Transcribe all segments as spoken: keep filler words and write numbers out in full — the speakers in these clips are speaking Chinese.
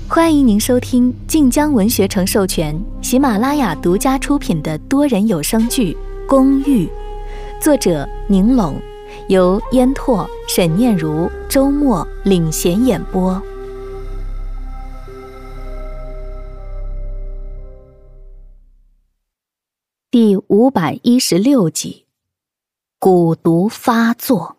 欢迎您收听晋江文学城授权、喜马拉雅独家出品的多人有声剧《公寓》，作者宁拢，由烟拓、沈念如、周末领衔演播。第五百一十六集，蛊毒发作。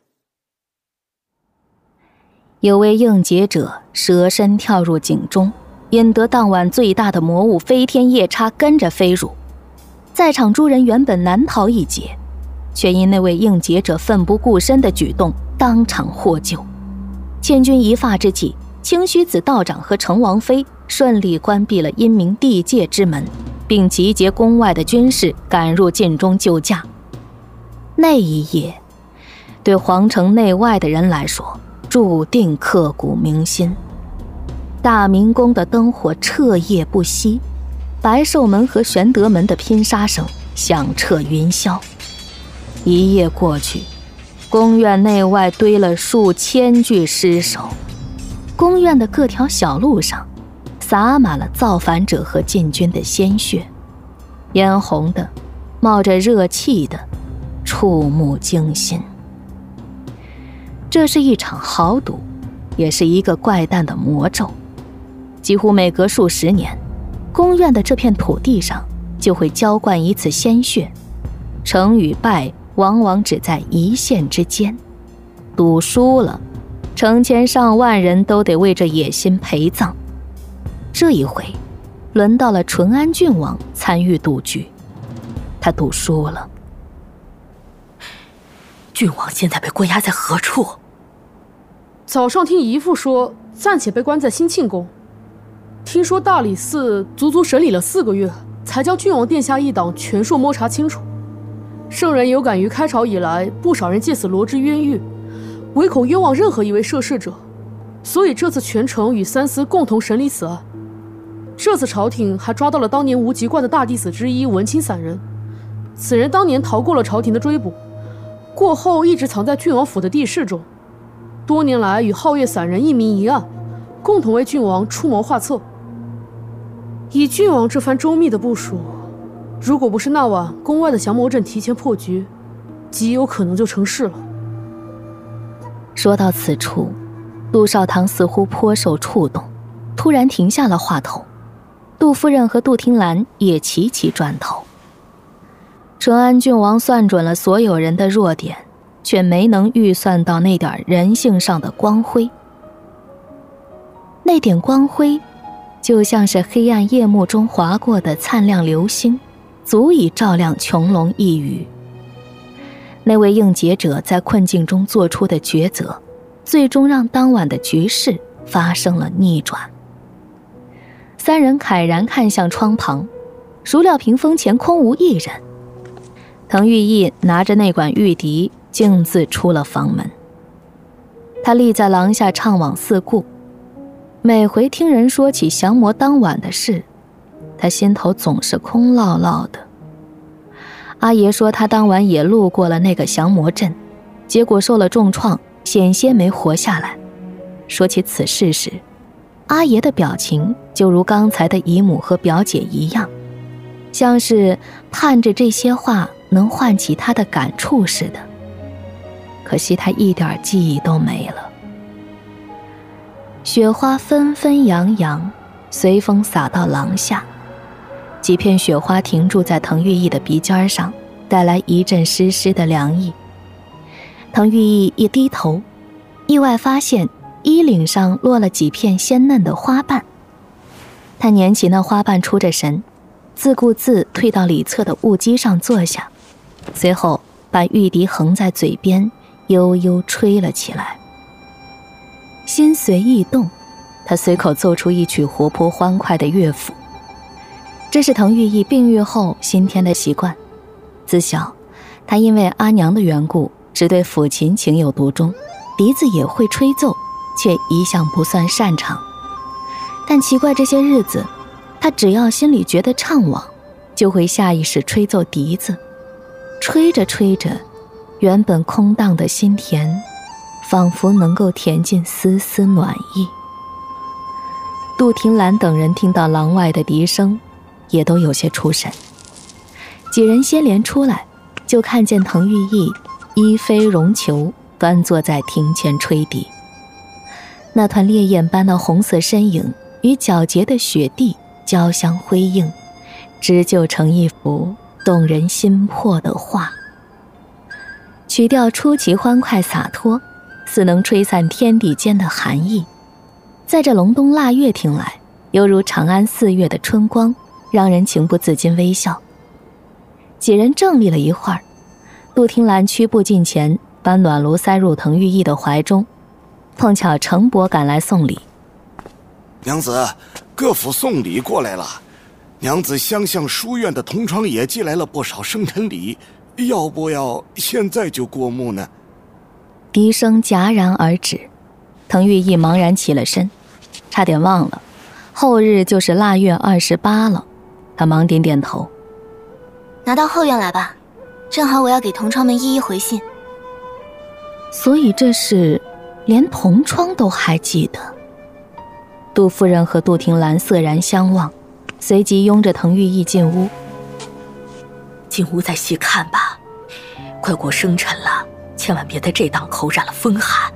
有位应劫者蛇身跳入井中，引得当晚最大的魔物飞天夜叉跟着飞入。在场诸人原本难逃一劫，却因那位应劫者奋不顾身的举动当场获救。千钧一发之际，清虚子道长和成王妃顺利关闭了阴明地界之门，并集结宫外的军士赶入禁中救驾。那一夜，对皇城内外的人来说注定刻骨铭心。大明宫的灯火彻夜不息，白寿门和玄德门的拼杀声响彻云霄。一夜过去，宫院内外堆了数千具尸首，宫院的各条小路上洒满了造反者和禁军的鲜血，嫣红的，冒着热气的，触目惊心。这是一场豪赌，也是一个怪诞的魔咒。几乎每隔数十年，宫院的这片土地上就会浇灌一次鲜血，成与败往往只在一线之间。赌输了，成千上万人都得为这野心陪葬。这一回，轮到了淳安郡王参与赌局，他赌输了。 郡王现在被关押在何处？ 早上听姨父说，暂且被关在兴庆宫。听说大理寺足足审理了四个月，才将郡王殿下一党全数摸查清楚。圣人有感于开朝以来不少人借此罗织冤狱，唯恐冤枉任何一位涉事者，所以这次全城与三司共同审理此案。这次朝廷还抓到了当年无极观的大弟子之一文清散人，此人当年逃过了朝廷的追捕，过后一直藏在郡王府的地室中，多年来与皓月散人一明一暗，共同为郡王出谋划策。以郡王这番周密的部署，如果不是那晚宫外的降魔阵提前破局，极有可能就成事了。 说到此处，杜少棠似乎颇受触动，突然停下了话头。杜夫人和杜听兰也齐齐转头。淳安郡王算准了所有人的弱点，却没能预算到那点人性上的光辉。那点光辉就像是黑暗夜幕中划过的灿亮流星，足以照亮穹隆一隅。那位应劫者在困境中做出的抉择，最终让当晚的局势发生了逆转。三人慨然看向窗旁，孰料屏风前空无一人。滕玉义拿着那管玉笛，径自出了房门。他立在廊下怅惘四顾，每回听人说起降魔当晚的事，他心头总是空落落的。阿爷说他当晚也路过了那个降魔阵，结果受了重创，险些没活下来。说起此事时，阿爷的表情就如刚才的姨母和表姐一样，像是盼着这些话能唤起他的感触似的。可惜他一点记忆都没了。雪花纷纷扬扬，随风洒到廊下，几片雪花停驻在滕玉义的鼻尖上，带来一阵湿湿的凉意。滕玉义一低头，意外发现衣领上落了几片鲜嫩的花瓣。他捻起那花瓣出着神，自顾自退到里侧的雾几上坐下，随后把玉笛横在嘴边，悠悠吹了起来。心随意动，他随口奏出一曲活泼欢快的乐府。这是滕玉义病愈后新添的习惯。自小他因为阿娘的缘故，只对抚琴情有独钟，笛子也会吹奏，却一向不算擅长。但奇怪，这些日子他只要心里觉得怅惘，就会下意识吹奏笛子。吹着吹着，原本空荡的心田仿佛能够填进丝丝暖意。 杜婷兰等人听到廊外的笛声，也都有些出神。几人先连出来，就看见滕玉意衣飞绒裘，端坐在庭前吹笛。那团烈焰般的红色身影与皎洁的雪地交相辉映，织就成一幅动人心魄的画。曲调出奇欢快洒脱，似能吹散天地间的寒意，在这隆冬腊月听来，犹如长安四月的春光，让人情不自禁微笑。几人正立了一会儿，杜婷兰屈步近前，把暖炉塞入滕玉意的怀中，碰巧程伯赶来送礼。 娘子，各府送礼过来了。娘子相向书院的同窗也寄来了不少生辰礼，要不要现在就过目呢？ 笛声戛然而止，滕玉意茫然起了身，差点忘了，后日就是腊月二十八了。他忙点点头， 拿到后院来吧，正好我要给同窗们一一回信。 所以这事连同窗都还记得。杜夫人和杜婷兰色然相望，随即拥着滕玉意进屋。 进屋再细看吧，快过生辰了，千万别在这档口染了风寒。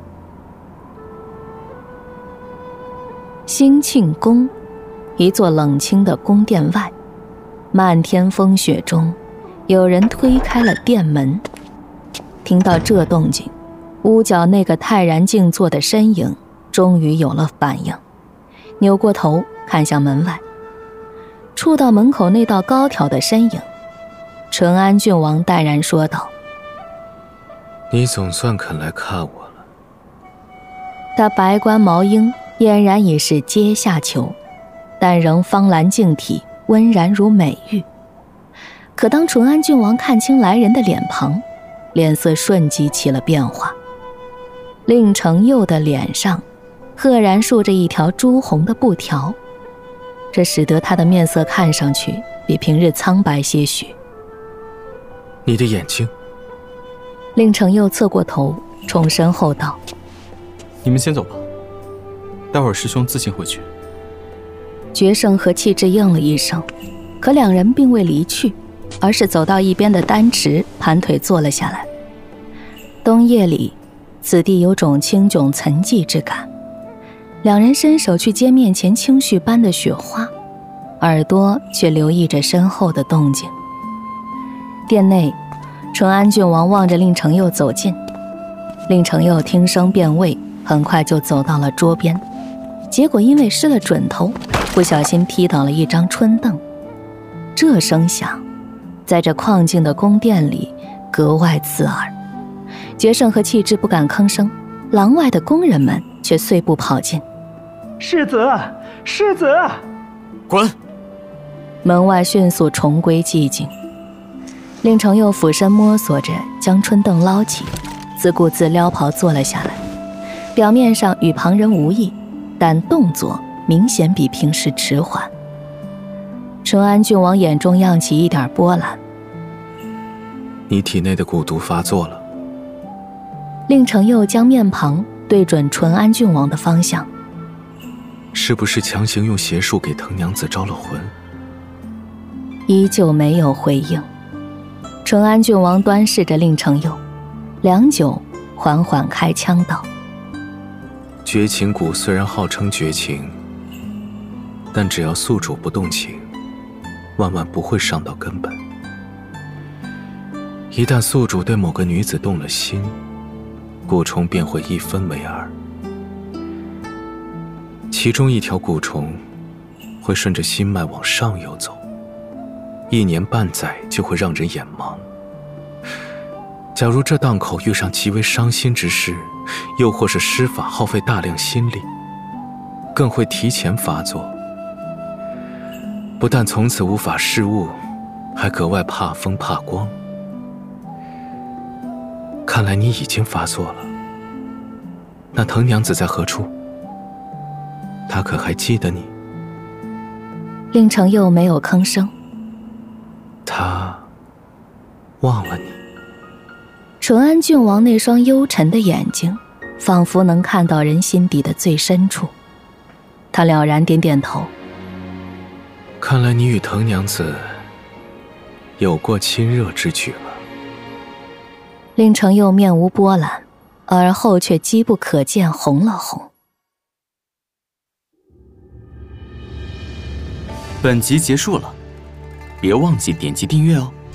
兴庆宫，一座冷清的宫殿外，漫天风雪中，有人推开了殿门。听到这动静，屋角那个泰然静坐的身影终于有了反应，扭过头看向门外，触到门口那道高挑的身影，淳安郡王淡然说道： 你总算肯来看我了。 他白冠毛缨俨然已是阶下囚，但仍芳兰净体，温然如美玉。可当淳安郡王看清来人的脸庞，脸色瞬即起了变化。令程佑的脸上赫然竖着一条朱红的布条，这使得他的面色看上去比平日苍白些许。 你的眼睛。 令程佑侧过头冲身后道： 你们先走吧，待会儿师兄自行回去。 决胜和气质应了一声，可两人并未离去，而是走到一边的丹池，盘腿坐了下来。冬夜里，此地有种清迥沉寂之感。两人伸手去接面前青絮般的雪花，耳朵却留意着身后的动静。殿内，淳安郡王望着令程佑走近，令程佑听声辨位，很快就走到了桌边，结果因为失了准头，不小心踢倒了一张春凳。这声响在这旷静的宫殿里格外刺耳。决胜和气质不敢吭声，廊外的宫人们却碎步跑进。 世子，世子！ 滚！ 门外迅速重归寂静。令程佑俯身摸索着将春凳捞起，自顾自撩袍坐了下来，表面上与旁人无异，但动作明显比平时迟缓。淳安郡王眼中漾起一点波澜。 你体内的蛊毒发作了。 令程佑将面庞对准淳安郡王的方向。 是不是强行用邪术给滕娘子招了魂？ 依旧没有回应。淳安郡王端视着令程佑，良久，缓缓开腔道： 绝情蛊虽然号称绝情，但只要宿主不动情，万万不会伤到根本。一旦宿主对某个女子动了心，蛊虫便会一分为二。其中一条蛊虫会顺着心脉往上游走，一年半载就会让人眼盲。假如这档口遇上极为伤心之事，又或是施法耗费大量心力，更会提前发作，不但从此无法视物，还格外怕风怕光。看来你已经发作了。那滕娘子在何处？她可还记得你？ 令程佑没有吭声。 她忘了你。 淳安郡王那双幽沉的眼睛，仿佛能看到人心底的最深处。 他了然点点头。 看来你与藤娘子有过亲热之举了。 令程佑面无波澜，而后却机不可见红了红。 本集结束了，别忘记点击订阅哦。